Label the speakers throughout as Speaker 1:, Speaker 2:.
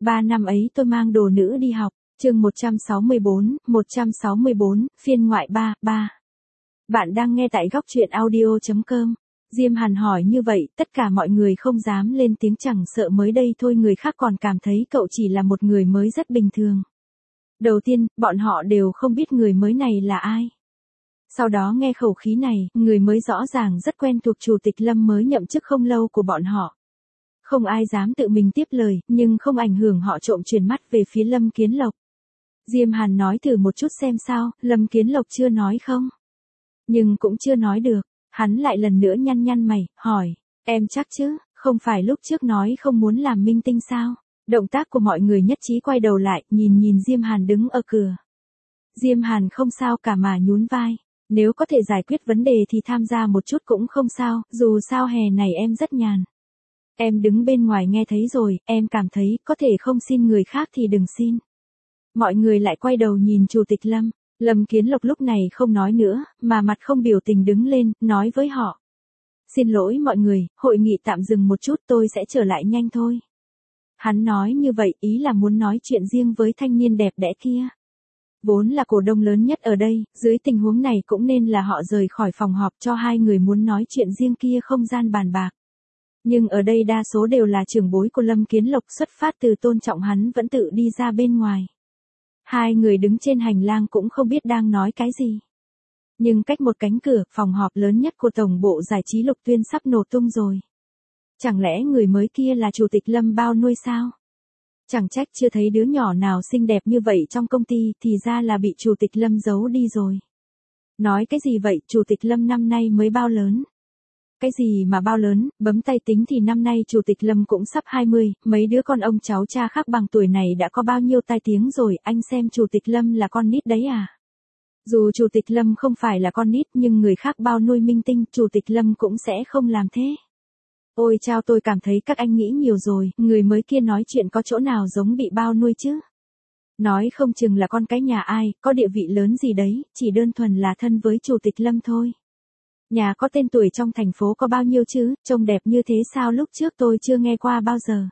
Speaker 1: 3 năm ấy tôi mang đồ nữ đi học. Chương 164, phiên ngoại 3. Bạn đang nghe tại góc truyện audio.com. Diêm Hàn hỏi như vậy, tất cả mọi người không dám lên tiếng, chẳng sợ mới đây thôi người khác còn cảm thấy cậu chỉ là một người mới rất bình thường. Đầu tiên, bọn họ đều không biết người mới này là ai. Sau đó nghe khẩu khí này, người mới rõ ràng rất quen thuộc Chủ tịch Lâm mới nhậm chức không lâu của bọn họ. Không ai dám tự mình tiếp lời, nhưng không ảnh hưởng họ trộm chuyển mắt về phía Lâm Kiến Lộc. Diêm Hàn nói thử một chút xem sao, Lâm Kiến Lộc chưa nói không? Nhưng cũng chưa nói được, hắn lại lần nữa nhăn nhăn mày, hỏi, em chắc chứ, không phải lúc trước nói không muốn làm minh tinh sao? Động tác của mọi người nhất trí quay đầu lại, nhìn Diêm Hàn đứng ở cửa. Diêm Hàn không sao cả mà nhún vai, nếu có thể giải quyết vấn đề thì tham gia một chút cũng không sao, dù sao hè này em rất nhàn. Em đứng bên ngoài nghe thấy rồi, em cảm thấy có thể không xin người khác thì đừng xin. Mọi người lại quay đầu nhìn Chủ tịch Lâm. Lâm Kiến Lộc lúc này không nói nữa, mà mặt không biểu tình đứng lên, nói với họ. Xin lỗi mọi người, hội nghị tạm dừng một chút, tôi sẽ trở lại nhanh thôi. Hắn nói như vậy ý là muốn nói chuyện riêng với thanh niên đẹp đẽ kia. Vốn là cổ đông lớn nhất ở đây, dưới tình huống này cũng nên là họ rời khỏi phòng họp cho hai người muốn nói chuyện riêng kia không gian bàn bạc. Nhưng ở đây đa số đều là trưởng bối của Lâm Kiến Lộc, xuất phát từ tôn trọng hắn vẫn tự đi ra bên ngoài. Hai người đứng trên hành lang cũng không biết đang nói cái gì. Nhưng cách một cánh cửa, phòng họp lớn nhất của tổng bộ giải trí Lục Tuyên sắp nổ tung rồi. Chẳng lẽ người mới kia là Chủ tịch Lâm bao nuôi sao? Chẳng trách chưa thấy đứa nhỏ nào xinh đẹp như vậy trong công ty, thì ra là bị Chủ tịch Lâm giấu đi rồi. Nói cái gì vậy, Chủ tịch Lâm năm nay mới bao lớn? Cái gì mà bao lớn, bấm tay tính thì năm nay Chủ tịch Lâm cũng sắp 20, mấy đứa con ông cháu cha khác bằng tuổi này đã có bao nhiêu tai tiếng rồi, anh xem Chủ tịch Lâm là con nít đấy à? Dù Chủ tịch Lâm không phải là con nít nhưng người khác bao nuôi minh tinh, Chủ tịch Lâm cũng sẽ không làm thế. Ôi chao, tôi cảm thấy các anh nghĩ nhiều rồi, người mới kia nói chuyện có chỗ nào giống bị bao nuôi chứ? Nói không chừng là con cái nhà ai, có địa vị lớn gì đấy, chỉ đơn thuần là thân với Chủ tịch Lâm thôi. Nhà có tên tuổi trong thành phố có bao nhiêu chứ, trông đẹp như thế sao lúc trước tôi chưa nghe qua bao giờ.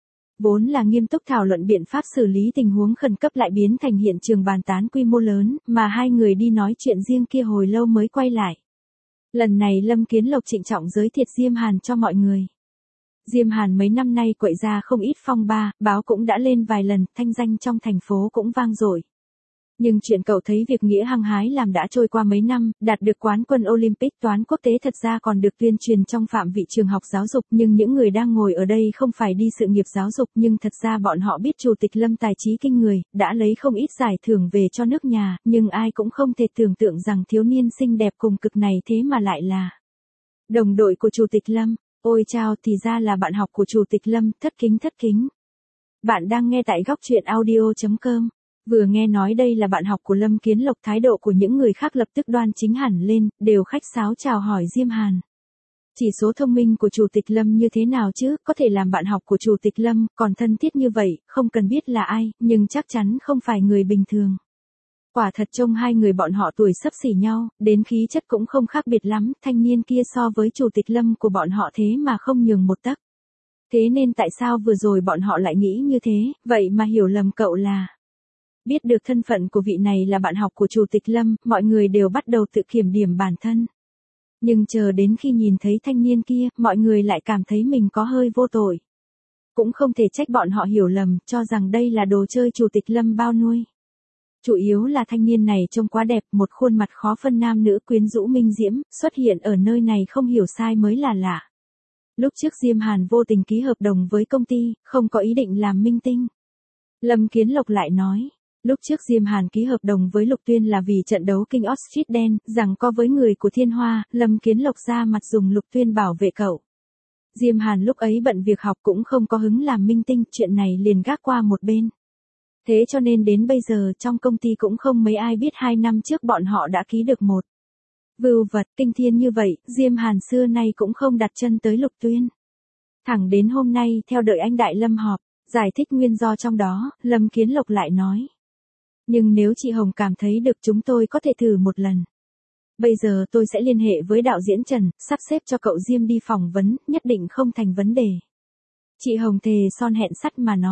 Speaker 1: Vốn là nghiêm túc thảo luận biện pháp xử lý tình huống khẩn cấp lại biến thành hiện trường bàn tán quy mô lớn, mà hai người đi nói chuyện riêng kia hồi lâu mới quay lại. Lần này Lâm Kiến Lộc trịnh trọng giới thiệu Diêm Hàn cho mọi người. Diêm Hàn mấy năm nay quậy ra không ít phong ba, báo cũng đã lên vài lần, thanh danh trong thành phố cũng vang dội. Nhưng chuyện cậu thấy việc nghĩa hăng hái làm đã trôi qua mấy năm, đạt được quán quân Olympic toán quốc tế thật ra còn được tuyên truyền trong phạm vị trường học giáo dục, nhưng những người đang ngồi ở đây không phải đi sự nghiệp giáo dục, nhưng thật ra bọn họ biết Chủ tịch Lâm tài trí kinh người, đã lấy không ít giải thưởng về cho nước nhà, nhưng ai cũng không thể tưởng tượng rằng thiếu niên xinh đẹp cùng cực này thế mà lại là đồng đội của Chủ tịch Lâm. Ôi chao, thì ra là bạn học của Chủ tịch Lâm, thất kính. Bạn đang nghe tại góc truyện audio.com. Vừa nghe nói đây là bạn học của Lâm Kiến Lộc, thái độ của những người khác lập tức đoan chính hẳn lên, đều khách sáo chào hỏi Diêm Hàn. Chỉ số thông minh của Chủ tịch Lâm như thế nào chứ, có thể làm bạn học của Chủ tịch Lâm, còn thân thiết như vậy, không cần biết là ai, nhưng chắc chắn không phải người bình thường. Quả thật trông hai người bọn họ tuổi xấp xỉ nhau, đến khí chất cũng không khác biệt lắm, thanh niên kia so với Chủ tịch Lâm của bọn họ thế mà không nhường một tấc. Thế nên tại sao vừa rồi bọn họ lại nghĩ như thế, vậy mà hiểu lầm cậu là... Biết được thân phận của vị này là bạn học của Chủ tịch Lâm, mọi người đều bắt đầu tự kiểm điểm bản thân. Nhưng chờ đến khi nhìn thấy thanh niên kia, mọi người lại cảm thấy mình có hơi vô tội. Cũng không thể trách bọn họ hiểu lầm, cho rằng đây là đồ chơi Chủ tịch Lâm bao nuôi. Chủ yếu là thanh niên này trông quá đẹp, một khuôn mặt khó phân nam nữ quyến rũ minh diễm, xuất hiện ở nơi này không hiểu sai mới là lạ. Lúc trước Diêm Hàn vô tình ký hợp đồng với công ty, không có ý định làm minh tinh. Lâm Kiến Lộc lại nói. Lúc trước Diêm Hàn ký hợp đồng với Lục Tuyên là vì trận đấu King of Street Dance, rằng có với người của Thiên Hoa, Lâm Kiến Lộc ra mặt dùng Lục Tuyên bảo vệ cậu. Diêm Hàn lúc ấy bận việc học cũng không có hứng làm minh tinh, chuyện này liền gác qua một bên. Thế cho nên đến bây giờ trong công ty cũng không mấy ai biết 2 năm trước bọn họ đã ký được một vưu vật kinh thiên như vậy, Diêm Hàn xưa nay cũng không đặt chân tới Lục Tuyên. Thẳng đến hôm nay theo đợi anh Đại Lâm họp, giải thích nguyên do trong đó, Lâm Kiến Lộc lại nói. Nhưng nếu chị Hồng cảm thấy được chúng tôi có thể thử một lần. Bây giờ tôi sẽ liên hệ với đạo diễn Trần, sắp xếp cho cậu Diêm đi phỏng vấn, nhất định không thành vấn đề. Chị Hồng thề son hẹn sắt mà nói.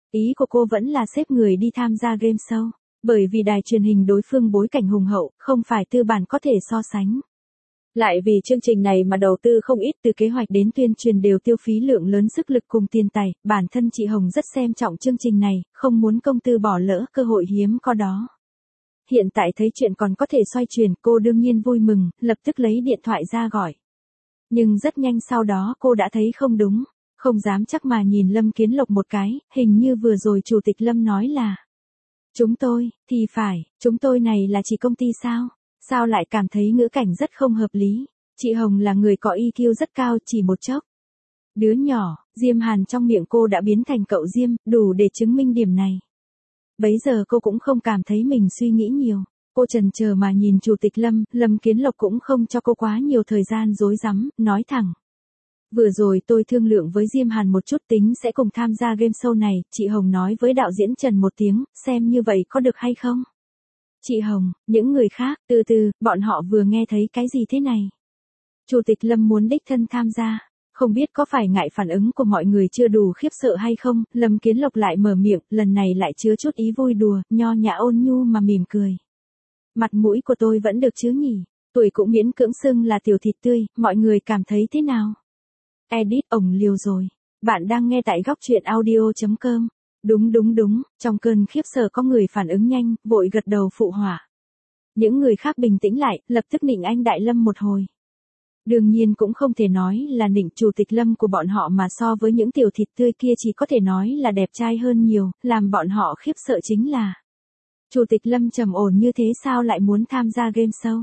Speaker 1: Ý của cô vẫn là xếp người đi tham gia game show, bởi vì đài truyền hình đối phương bối cảnh hùng hậu, không phải tư bản có thể so sánh. Lại vì chương trình này mà đầu tư không ít, từ kế hoạch đến tuyên truyền đều tiêu phí lượng lớn sức lực cùng tiền tài, bản thân chị Hồng rất xem trọng chương trình này, không muốn công tư bỏ lỡ cơ hội hiếm có đó. Hiện tại thấy chuyện còn có thể xoay chuyển, cô đương nhiên vui mừng, lập tức lấy điện thoại ra gọi. Nhưng rất nhanh sau đó cô đã thấy không đúng, không dám chắc mà nhìn Lâm Kiến Lộc một cái, hình như vừa rồi Chủ tịch Lâm nói là chúng tôi, thì phải, chúng tôi này là chỉ công ty sao? Sao lại cảm thấy ngữ cảnh rất không hợp lý? Chị Hồng là người có EQ rất cao, chỉ một chốc. Đứa nhỏ, Diêm Hàn trong miệng cô đã biến thành cậu Diêm, đủ để chứng minh điểm này. Bấy giờ cô cũng không cảm thấy mình suy nghĩ nhiều. Cô chần chờ mà nhìn Chủ tịch Lâm, Lâm Kiến Lộc cũng không cho cô quá nhiều thời gian rối rắm, nói thẳng. Vừa rồi tôi thương lượng với Diêm Hàn một chút, tính sẽ cùng tham gia game show này, chị Hồng nói với đạo diễn Trần một tiếng, xem như vậy có được hay không? Chị Hồng, những người khác, từ từ, bọn họ vừa nghe thấy cái gì thế này? Chủ tịch Lâm muốn đích thân tham gia, không biết có phải ngại phản ứng của mọi người chưa đủ khiếp sợ hay không, Lâm Kiến Lộc lại mở miệng, lần này lại chứa chút ý vui đùa, nho nhã ôn nhu mà mỉm cười. Mặt mũi của tôi vẫn được chứ nhỉ, tuổi cũng miễn cưỡng xưng là tiểu thịt tươi, mọi người cảm thấy thế nào? Edit, ổng liều rồi. Bạn đang nghe tại góc truyện audio.com. Đúng, trong cơn khiếp sợ có người phản ứng nhanh, vội gật đầu phụ họa. Những người khác bình tĩnh lại, lập tức nịnh anh Đại Lâm một hồi. Đương nhiên cũng không thể nói là nịnh Chủ tịch Lâm của bọn họ, mà so với những tiểu thịt tươi kia chỉ có thể nói là đẹp trai hơn nhiều, làm bọn họ khiếp sợ chính là Chủ tịch Lâm trầm ổn như thế sao lại muốn tham gia game show.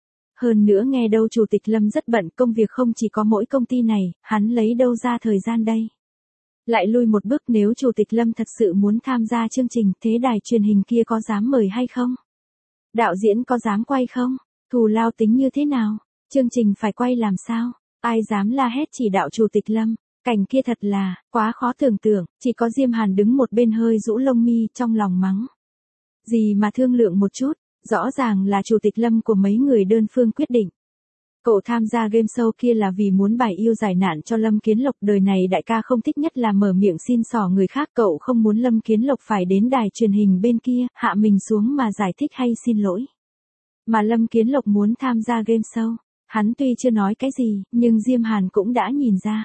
Speaker 1: Hơn nữa nghe đâu Chủ tịch Lâm rất bận, công việc không chỉ có mỗi công ty này, hắn lấy đâu ra thời gian đây. Lại lui một bước, nếu Chủ tịch Lâm thật sự muốn tham gia chương trình, thế đài truyền hình kia có dám mời hay không? Đạo diễn có dám quay không? Thù lao tính như thế nào? Chương trình phải quay làm sao? Ai dám la hét chỉ đạo Chủ tịch Lâm? Cảnh kia thật là quá khó tưởng tượng, chỉ có Diêm Hàn đứng một bên hơi rũ lông mi, trong lòng mắng. Gì mà thương lượng một chút, rõ ràng là Chủ tịch Lâm của mấy người đơn phương quyết định. Cậu tham gia game show kia là vì muốn bài yêu giải nạn cho Lâm Kiến Lộc, đời này đại ca không thích nhất là mở miệng xin xỏ người khác, cậu không muốn Lâm Kiến Lộc phải đến đài truyền hình bên kia, hạ mình xuống mà giải thích hay xin lỗi. Mà Lâm Kiến Lộc muốn tham gia game show, hắn tuy chưa nói cái gì, nhưng Diêm Hàn cũng đã nhìn ra.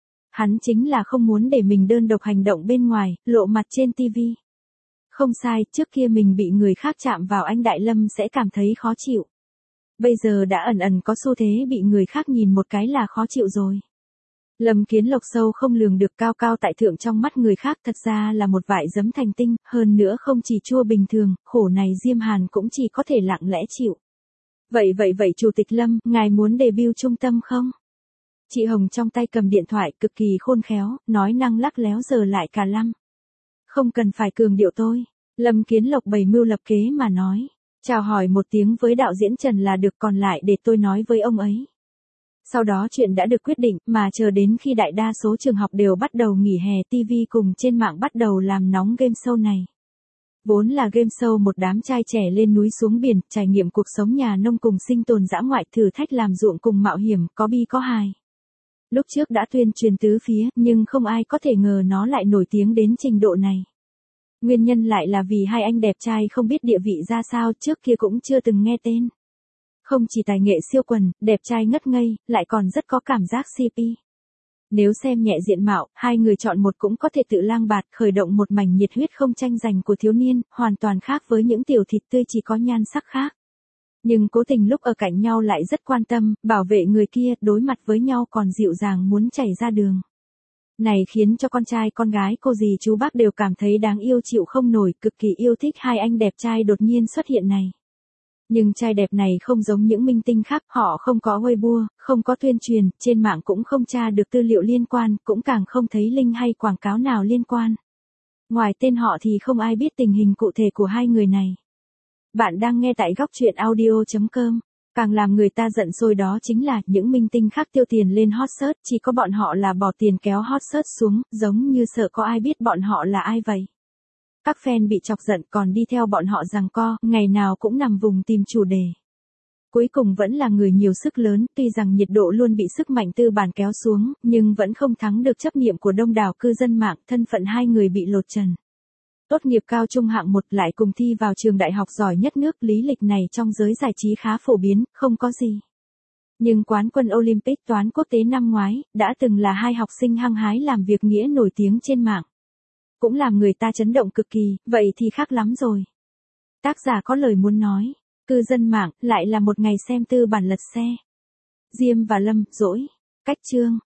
Speaker 1: Hắn chính là không muốn để mình đơn độc hành động bên ngoài, lộ mặt trên TV. Không sai, trước kia mình bị người khác chạm vào anh Đại Lâm sẽ cảm thấy khó chịu. Bây giờ đã ẩn ẩn có xu thế bị người khác nhìn một cái là khó chịu rồi. Lâm Kiến Lộc sâu không lường được, cao cao tại thượng trong mắt người khác, thật ra là một vại giấm thành tinh, hơn nữa không chỉ chua bình thường, khổ này Diêm Hàn cũng chỉ có thể lặng lẽ chịu. Vậy Chủ tịch Lâm, ngài muốn debut trung tâm không? Chị Hồng trong tay cầm điện thoại, cực kỳ khôn khéo, nói năng lắc léo giờ lại cả lăm. Không cần phải cường điệu tôi. Lâm Kiến Lộc bày mưu lập kế mà nói. Chào hỏi một tiếng với đạo diễn Trần là được, còn lại để tôi nói với ông ấy. Sau đó chuyện đã được quyết định, mà chờ đến khi đại đa số trường học đều bắt đầu nghỉ hè, TV cùng trên mạng bắt đầu làm nóng game show này. Vốn là game show một đám trai trẻ lên núi xuống biển, trải nghiệm cuộc sống nhà nông cùng sinh tồn dã ngoại, thử thách làm ruộng cùng mạo hiểm, có bi có hài. Lúc trước đã tuyên truyền tứ phía, nhưng không ai có thể ngờ nó lại nổi tiếng đến trình độ này. Nguyên nhân lại là vì hai anh đẹp trai không biết địa vị ra sao, trước kia cũng chưa từng nghe tên. Không chỉ tài nghệ siêu quần, đẹp trai ngất ngây, lại còn rất có cảm giác CP. Nếu xem nhẹ diện mạo, hai người chọn một cũng có thể tự lang bạt, khởi động một mảnh nhiệt huyết không tranh giành của thiếu niên, hoàn toàn khác với những tiểu thịt tươi chỉ có nhan sắc khác. Nhưng cố tình lúc ở cạnh nhau lại rất quan tâm, bảo vệ người kia, đối mặt với nhau còn dịu dàng muốn chảy ra đường. Này khiến cho con trai con gái, cô dì chú bác đều cảm thấy đáng yêu chịu không nổi, cực kỳ yêu thích hai anh đẹp trai đột nhiên xuất hiện này. Nhưng trai đẹp này không giống những minh tinh khác, họ không có Weibo, không có tuyên truyền, trên mạng cũng không tra được tư liệu liên quan, cũng càng không thấy link hay quảng cáo nào liên quan. Ngoài tên họ thì không ai biết tình hình cụ thể của hai người này. Bạn đang nghe tại góc truyện audio.com. Càng làm người ta giận sôi đó chính là những minh tinh khác tiêu tiền lên hot search, chỉ có bọn họ là bỏ tiền kéo hot search xuống, giống như sợ có ai biết bọn họ là ai vậy. Các fan bị chọc giận còn đi theo bọn họ giằng co, ngày nào cũng nằm vùng tìm chủ đề. Cuối cùng vẫn là người nhiều sức lớn, tuy rằng nhiệt độ luôn bị sức mạnh tư bản kéo xuống, nhưng vẫn không thắng được chấp niệm của đông đảo cư dân mạng, thân phận hai người bị lột trần. Tốt nghiệp cao trung hạng 1 lại cùng thi vào trường đại học giỏi nhất nước, lý lịch này trong giới giải trí khá phổ biến, không có gì. Nhưng quán quân Olympic toán quốc tế năm ngoái, đã từng là hai học sinh hăng hái làm việc nghĩa nổi tiếng trên mạng. Cũng làm người ta chấn động cực kỳ, vậy thì khác lắm rồi. Tác giả có lời muốn nói, cư dân mạng, lại là một ngày xem tư bản lật xe. Diêm và Lâm, dỗi. Cách chương.